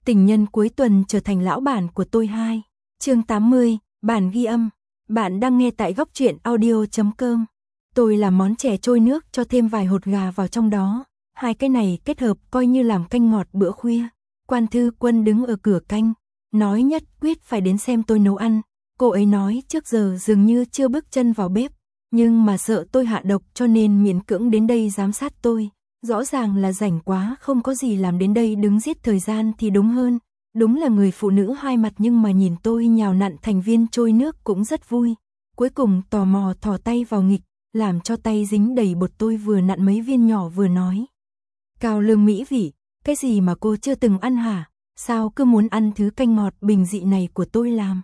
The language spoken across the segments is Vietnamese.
Tình nhân cuối tuần trở thành lão bản của tôi 2. Chương 80, bản ghi âm. Bạn đang nghe tại góc truyện audio.com. Tôi làm món chè trôi nước cho thêm vài hột gà vào trong đó. Hai cái này kết hợp coi như làm canh ngọt bữa khuya. Quan Thư Quân đứng ở cửa canh, nói nhất quyết phải đến xem tôi nấu ăn. Cô ấy nói trước giờ dường như chưa bước chân vào bếp, nhưng mà sợ tôi hạ độc cho nên miễn cưỡng đến đây giám sát tôi. Rõ ràng là rảnh quá, không có gì làm đến đây đứng giết thời gian thì đúng hơn. Đúng là người phụ nữ hai mặt, nhưng mà nhìn tôi nhào nặn thành viên trôi nước cũng rất vui. Cuối cùng tò mò thò tay vào nghịch, làm cho tay dính đầy bột. Tôi vừa nặn mấy viên nhỏ vừa nói: cao lương mỹ vị, cái gì mà cô chưa từng ăn hả? Sao cứ muốn ăn thứ canh ngọt bình dị này của tôi làm?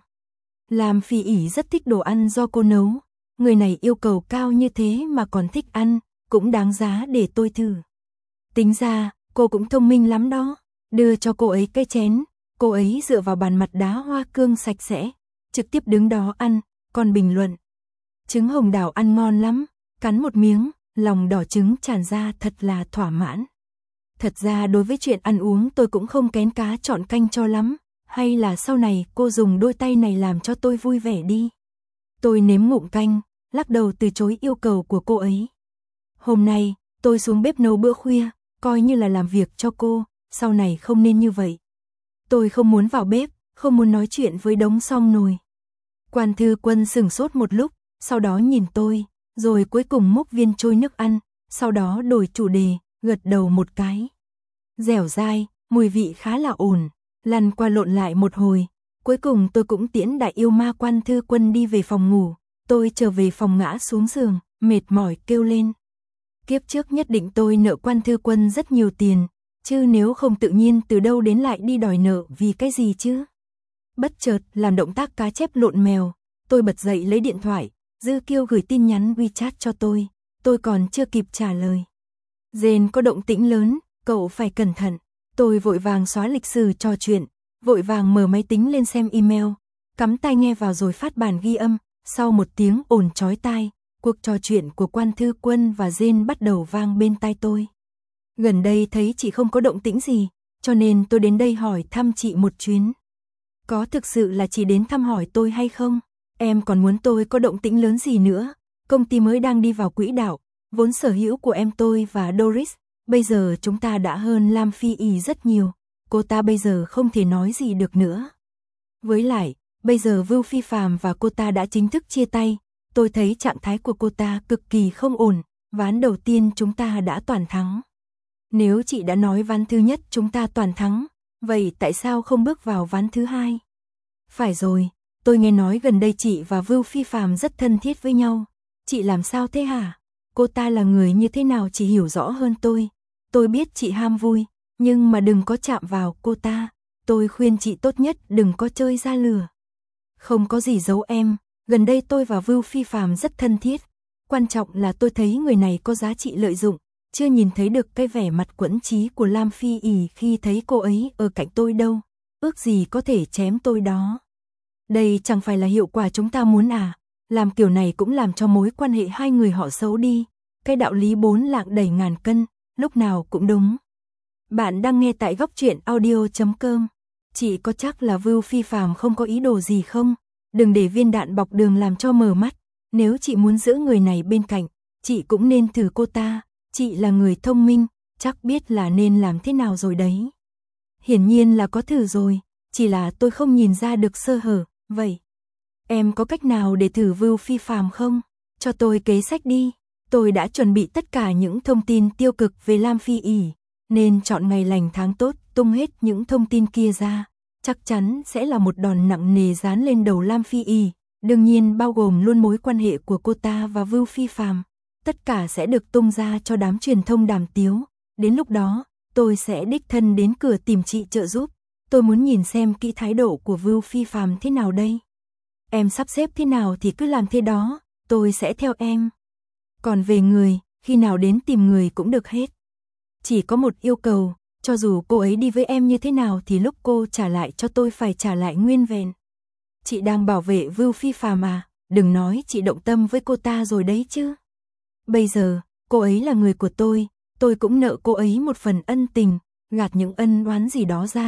Lam Phi ỉ rất thích đồ ăn do cô nấu. Người này yêu cầu cao như thế mà còn thích ăn, cũng đáng giá để tôi thử. Tính ra, cô cũng thông minh lắm đó. Đưa cho cô ấy cái chén, cô ấy dựa vào bàn mặt đá hoa cương sạch sẽ, trực tiếp đứng đó ăn, còn bình luận: trứng hồng đào ăn ngon lắm, cắn một miếng, lòng đỏ trứng tràn ra, thật là thỏa mãn. Thật ra đối với chuyện ăn uống tôi cũng không kén cá chọn canh cho lắm, hay là sau này cô dùng đôi tay này làm cho tôi vui vẻ đi. Tôi nếm ngụm canh, lắc đầu từ chối yêu cầu của cô ấy. Hôm nay, tôi xuống bếp nấu bữa khuya, coi như là làm việc cho cô, sau này không nên như vậy. Tôi không muốn vào bếp, không muốn nói chuyện với đống xong nồi. Quan Thư Quân sửng sốt một lúc, sau đó nhìn tôi, rồi cuối cùng múc viên trôi nước ăn, sau đó đổi chủ đề, gật đầu một cái. Dẻo dai, mùi vị khá là ổn, lăn qua lộn lại một hồi. Cuối cùng tôi cũng tiễn đại yêu ma Quan Thư Quân đi về phòng ngủ. Tôi trở về phòng ngã xuống giường, mệt mỏi kêu lên. Kiếp trước nhất định tôi nợ Quan Thư Quân rất nhiều tiền, chứ nếu không tự nhiên từ đâu đến lại đi đòi nợ vì cái gì chứ? Bất chợt làm động tác cá chép lộn mèo, tôi bật dậy lấy điện thoại, Dư Kiêu gửi tin nhắn WeChat cho tôi còn chưa kịp trả lời. Jane có động tĩnh lớn, cậu phải cẩn thận. Tôi vội vàng xóa lịch sử trò chuyện, vội vàng mở máy tính lên xem email, cắm tai nghe vào rồi phát bản ghi âm. Sau một tiếng ồn chói tai, cuộc trò chuyện của Quan Thư Quân và Jane bắt đầu vang bên tai tôi. Gần đây thấy chị không có động tĩnh gì, cho nên tôi đến đây hỏi thăm chị một chuyến. Có thực sự là chị đến thăm hỏi tôi hay không? Em còn muốn tôi có động tĩnh lớn gì nữa? Công ty mới đang đi vào quỹ đạo, vốn sở hữu của em tôi và Doris, bây giờ chúng ta đã hơn Lam Phi ỉ rất nhiều, cô ta bây giờ không thể nói gì được nữa. Với lại, bây giờ Vưu Phi Phàm và cô ta đã chính thức chia tay, tôi thấy trạng thái của cô ta cực kỳ không ổn, ván đầu tiên chúng ta đã toàn thắng. Nếu chị đã nói ván thứ nhất chúng ta toàn thắng, vậy tại sao không bước vào ván thứ hai? Phải rồi, tôi nghe nói gần đây chị và Vưu Phi Phàm rất thân thiết với nhau. Chị làm sao thế hả? Cô ta là người như thế nào chị hiểu rõ hơn tôi. Tôi biết chị ham vui, nhưng mà đừng có chạm vào cô ta. Tôi khuyên chị tốt nhất đừng có chơi ra lừa. Không có gì giấu em, gần đây tôi và Vưu Phi Phàm rất thân thiết. Quan trọng là tôi thấy người này có giá trị lợi dụng, chưa nhìn thấy được cái vẻ mặt quẫn trí của Lam Phi ỉ khi thấy cô ấy ở cạnh tôi đâu. Ước gì có thể chém tôi đó. Đây chẳng phải là hiệu quả chúng ta muốn à? Làm kiểu này cũng làm cho mối quan hệ hai người họ xấu đi. Cái đạo lý 4 lạng đẩy ngàn cân, lúc nào cũng đúng. Bạn đang nghe tại góc truyện audio.com. Chị có chắc là Vưu Phi Phàm không có ý đồ gì không? Đừng để viên đạn bọc đường làm cho mờ mắt. Nếu chị muốn giữ người này bên cạnh, chị cũng nên thử cô ta. Chị là người thông minh, chắc biết là nên làm thế nào rồi đấy. Hiển nhiên là có thử rồi, chỉ là tôi không nhìn ra được sơ hở. Vậy, em có cách nào để thử Vưu Phi Phàm không? Cho tôi kế sách đi. Tôi đã chuẩn bị tất cả những thông tin tiêu cực về Lam Phi ỉ, nên chọn ngày lành tháng tốt tung hết những thông tin kia ra. Chắc chắn sẽ là một đòn nặng nề dán lên đầu Lam Phi ỉ, đương nhiên bao gồm luôn mối quan hệ của cô ta và Vưu Phi Phàm. Tất cả sẽ được tung ra cho đám truyền thông đàm tiếu. Đến lúc đó, tôi sẽ đích thân đến cửa tìm chị trợ giúp. Tôi muốn nhìn xem kỹ thái độ của Vưu Phi Phàm thế nào đây. Em sắp xếp thế nào thì cứ làm thế đó, tôi sẽ theo em. Còn về người, khi nào đến tìm người cũng được hết. Chỉ có một yêu cầu, cho dù cô ấy đi với em như thế nào thì lúc cô trả lại cho tôi phải trả lại nguyên vẹn. Chị đang bảo vệ Vưu Phi Phàm à, đừng nói chị động tâm với cô ta rồi đấy chứ. Bây giờ, cô ấy là người của tôi cũng nợ cô ấy một phần ân tình, gạt những ân oán gì đó ra,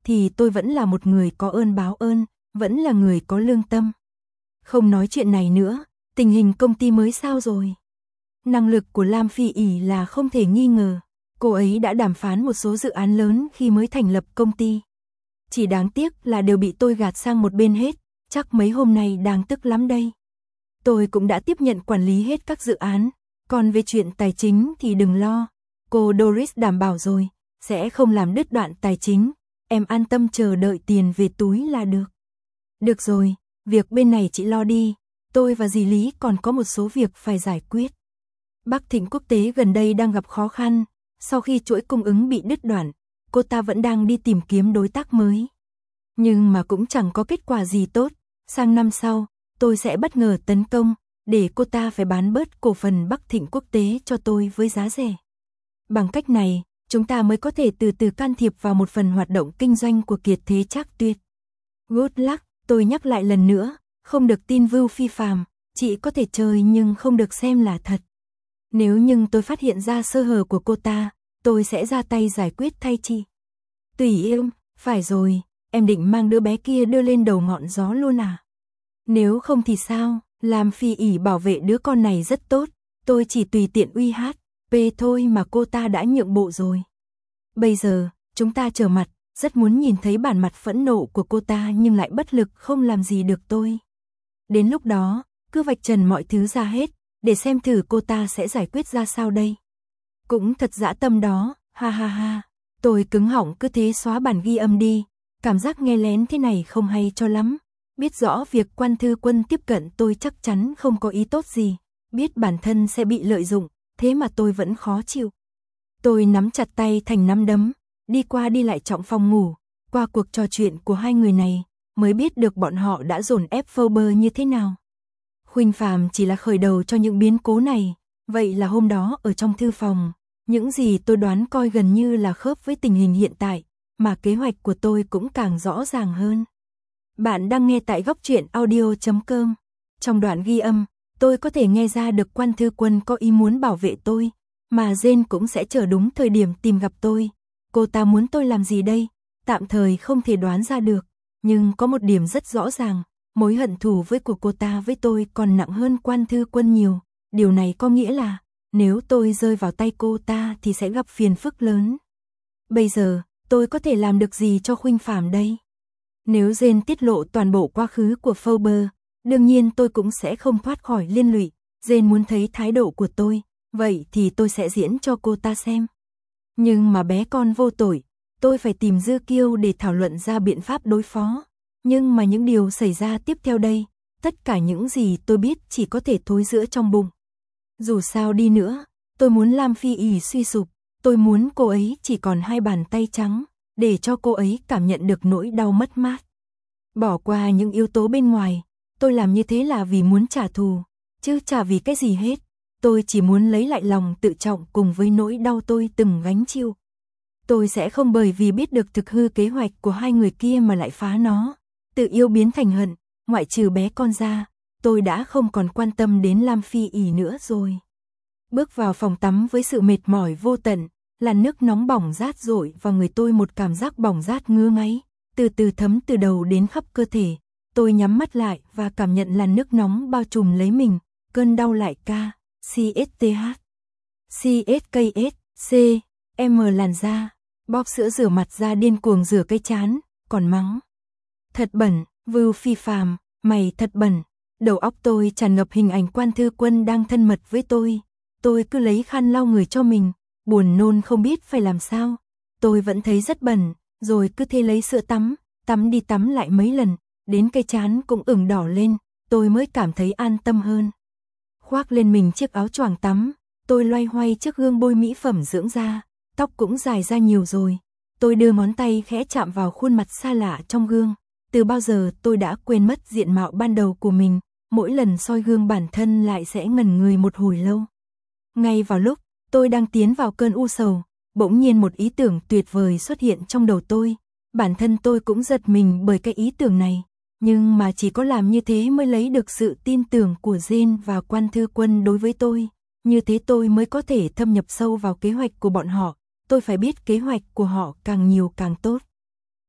thì tôi vẫn là một người có ơn báo ơn, vẫn là người có lương tâm. Không nói chuyện này nữa, tình hình công ty mới sao rồi? Năng lực của Lam Phi ỉ là không thể nghi ngờ. Cô ấy đã đàm phán một số dự án lớn khi mới thành lập công ty. Chỉ đáng tiếc là đều bị tôi gạt sang một bên hết, chắc mấy hôm nay đang tức lắm đây. Tôi cũng đã tiếp nhận quản lý hết các dự án, còn về chuyện tài chính thì đừng lo. Cô Doris đảm bảo rồi, sẽ không làm đứt đoạn tài chính, em an tâm chờ đợi tiền về túi là được. Được rồi, việc bên này chị lo đi, tôi và dì Lý còn có một số việc phải giải quyết. Bắc Thịnh Quốc tế gần đây đang gặp khó khăn, sau khi chuỗi cung ứng bị đứt đoạn, cô ta vẫn đang đi tìm kiếm đối tác mới. Nhưng mà cũng chẳng có kết quả gì tốt, sang năm sau, tôi sẽ bất ngờ tấn công, để cô ta phải bán bớt cổ phần Bắc Thịnh Quốc tế cho tôi với giá rẻ. Bằng cách này, chúng ta mới có thể từ từ can thiệp vào một phần hoạt động kinh doanh của Kiệt Thế Trác Tuyệt. Good luck, tôi nhắc lại lần nữa, không được tin vưu phi phàm, chị có thể chơi nhưng không được xem là thật. Nếu nhưng tôi phát hiện ra sơ hở của cô ta, tôi sẽ ra tay giải quyết thay chị. Tùy em, phải rồi, em định mang đứa bé kia đưa lên đầu ngọn gió luôn à? Nếu không thì sao, làm Phi ỉ bảo vệ đứa con này rất tốt, tôi chỉ tùy tiện uy hát, thôi mà cô ta đã nhượng bộ rồi. Bây giờ, chúng ta trở mặt, rất muốn nhìn thấy bản mặt phẫn nộ của cô ta nhưng lại bất lực không làm gì được tôi. Đến lúc đó, cứ vạch trần mọi thứ ra hết, để xem thử cô ta sẽ giải quyết ra sao đây. Cũng thật dã tâm đó, ha ha ha, tôi cứng họng cứ thế xóa bản ghi âm đi, cảm giác nghe lén thế này không hay cho lắm. Biết rõ việc Quan Thư Quân tiếp cận tôi chắc chắn không có ý tốt gì, biết bản thân sẽ bị lợi dụng, thế mà tôi vẫn khó chịu. Tôi nắm chặt tay thành nắm đấm, đi qua đi lại trong phòng ngủ, qua cuộc trò chuyện của hai người này, mới biết được bọn họ đã dồn ép Forbes như thế nào. Khuynh Phàm chỉ là khởi đầu cho những biến cố này, vậy là hôm đó ở trong thư phòng, những gì tôi đoán coi gần như là khớp với tình hình hiện tại, mà kế hoạch của tôi cũng càng rõ ràng hơn. Bạn đang nghe tại góc truyện audio.com. Trong đoạn ghi âm, tôi có thể nghe ra được Quan Thư Quân có ý muốn bảo vệ tôi, mà Jane cũng sẽ chờ đúng thời điểm tìm gặp tôi. Cô ta muốn tôi làm gì đây? Tạm thời không thể đoán ra được, nhưng có một điểm rất rõ ràng, mối hận thù của cô ta với tôi còn nặng hơn Quan Thư Quân nhiều. Điều này có nghĩa là, nếu tôi rơi vào tay cô ta thì sẽ gặp phiền phức lớn. Bây giờ, tôi có thể làm được gì cho Khuynh Phàm đây? Nếu Jane tiết lộ toàn bộ quá khứ của Forbes, đương nhiên tôi cũng sẽ không thoát khỏi liên lụy. Jane muốn thấy thái độ của tôi, vậy thì tôi sẽ diễn cho cô ta xem. Nhưng mà bé con vô tội, tôi phải tìm Dư Kiêu để thảo luận ra biện pháp đối phó. Nhưng mà những điều xảy ra tiếp theo đây, tất cả những gì tôi biết chỉ có thể thối rữa trong bụng. Dù sao đi nữa, tôi muốn Lam Phi ỉ suy sụp, tôi muốn cô ấy chỉ còn hai bàn tay trắng, để cho cô ấy cảm nhận được nỗi đau mất mát. Bỏ qua những yếu tố bên ngoài, tôi làm như thế là vì muốn trả thù, chứ chả vì cái gì hết. Tôi chỉ muốn lấy lại lòng tự trọng cùng với nỗi đau tôi từng gánh chịu. Tôi sẽ không bởi vì biết được thực hư kế hoạch của hai người kia mà lại phá nó. Tự yêu biến thành hận, ngoại trừ bé con ra, tôi đã không còn quan tâm đến Lam Phi ỉ nữa rồi. Bước vào phòng tắm với sự mệt mỏi vô tận, làn nước nóng bỏng rát rội vào người tôi, một cảm giác bỏng rát ngứa ngáy, từ từ thấm từ đầu đến khắp cơ thể. Tôi nhắm mắt lại và cảm nhận làn nước nóng bao trùm lấy mình, cơn đau lại CSTH, CSKS, làn da, bóp sữa rửa mặt ra điên cuồng rửa cái trán, còn mắng. Thật bẩn, Vưu Phi Phàm, mày thật bẩn. Đầu óc tôi tràn ngập hình ảnh Quan Thư Quân đang thân mật với tôi. Tôi cứ lấy khăn lau người cho mình, buồn nôn không biết phải làm sao. Tôi vẫn thấy rất bẩn, rồi cứ thế lấy sữa tắm đi tắm lại mấy lần, đến cái trán cũng ửng đỏ lên, tôi mới cảm thấy an tâm hơn. Khoác lên mình chiếc áo choàng tắm, tôi loay hoay trước gương bôi mỹ phẩm dưỡng da, tóc cũng dài ra nhiều rồi. Tôi đưa ngón tay khẽ chạm vào khuôn mặt xa lạ trong gương. Từ bao giờ tôi đã quên mất diện mạo ban đầu của mình, mỗi lần soi gương bản thân lại sẽ ngẩn người một hồi lâu. Ngay vào lúc tôi đang tiến vào cơn u sầu, bỗng nhiên một ý tưởng tuyệt vời xuất hiện trong đầu tôi. Bản thân tôi cũng giật mình bởi cái ý tưởng này, nhưng mà chỉ có làm như thế mới lấy được sự tin tưởng của Jane và Quan Thư Quân đối với tôi. Như thế tôi mới có thể thâm nhập sâu vào kế hoạch của bọn họ. Tôi phải biết kế hoạch của họ càng nhiều càng tốt.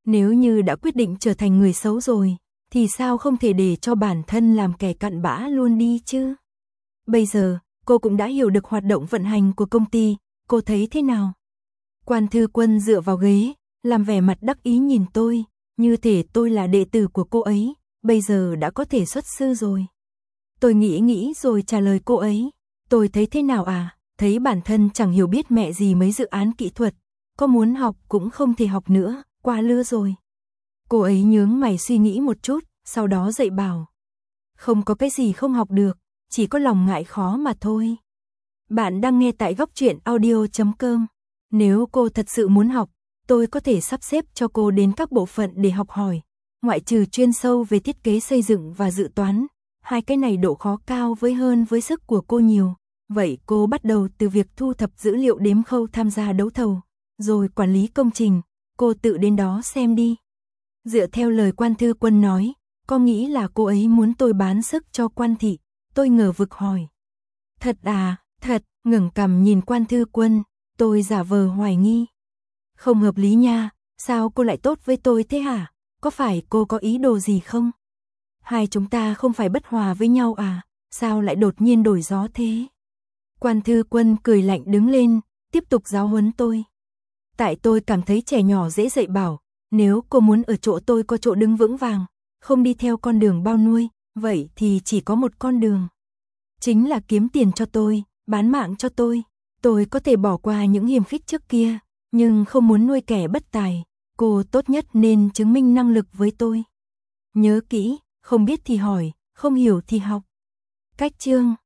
Nếu như đã quyết định trở thành người xấu rồi, thì sao không thể để cho bản thân làm kẻ cặn bã luôn đi chứ? Bây giờ, cô cũng đã hiểu được hoạt động vận hành của công ty, cô thấy thế nào? Quan Thư Quân dựa vào ghế, làm vẻ mặt đắc ý nhìn tôi, như thể tôi là đệ tử của cô ấy, bây giờ đã có thể xuất sư rồi. Tôi nghĩ rồi trả lời cô ấy, tôi thấy thế nào à? Thấy bản thân chẳng hiểu biết mẹ gì mấy dự án kỹ thuật, có muốn học cũng không thể học nữa, quá lứa rồi. Cô ấy nhướng mày suy nghĩ một chút, sau đó dạy bảo. Không có cái gì không học được, chỉ có lòng ngại khó mà thôi. Bạn đang nghe tại góc truyện audio.com. Nếu cô thật sự muốn học, tôi có thể sắp xếp cho cô đến các bộ phận để học hỏi. Ngoại trừ chuyên sâu về thiết kế xây dựng và dự toán, hai cái này độ khó cao với sức của cô nhiều. Vậy cô bắt đầu từ việc thu thập dữ liệu đếm khâu tham gia đấu thầu, rồi quản lý công trình, cô tự đến đó xem đi. Dựa theo lời Quan Thư Quân nói, có nghĩ là cô ấy muốn tôi bán sức cho Quan thị, tôi ngờ vực hỏi. Thật à, thật, ngẩng cằm nhìn Quan Thư Quân, tôi giả vờ hoài nghi. Không hợp lý nha, sao cô lại tốt với tôi thế hả? Có phải cô có ý đồ gì không? Hai chúng ta không phải bất hòa với nhau à, sao lại đột nhiên đổi gió thế? Quan Thư Quân cười lạnh đứng lên, tiếp tục giáo huấn tôi. Tại tôi cảm thấy trẻ nhỏ dễ dạy bảo, nếu cô muốn ở chỗ tôi có chỗ đứng vững vàng, không đi theo con đường bao nuôi, vậy thì chỉ có một con đường. Chính là kiếm tiền cho tôi, bán mạng cho tôi. Tôi có thể bỏ qua những hiềm khích trước kia, nhưng không muốn nuôi kẻ bất tài. Cô tốt nhất nên chứng minh năng lực với tôi. Nhớ kỹ, không biết thì hỏi, không hiểu thì học. Cách chương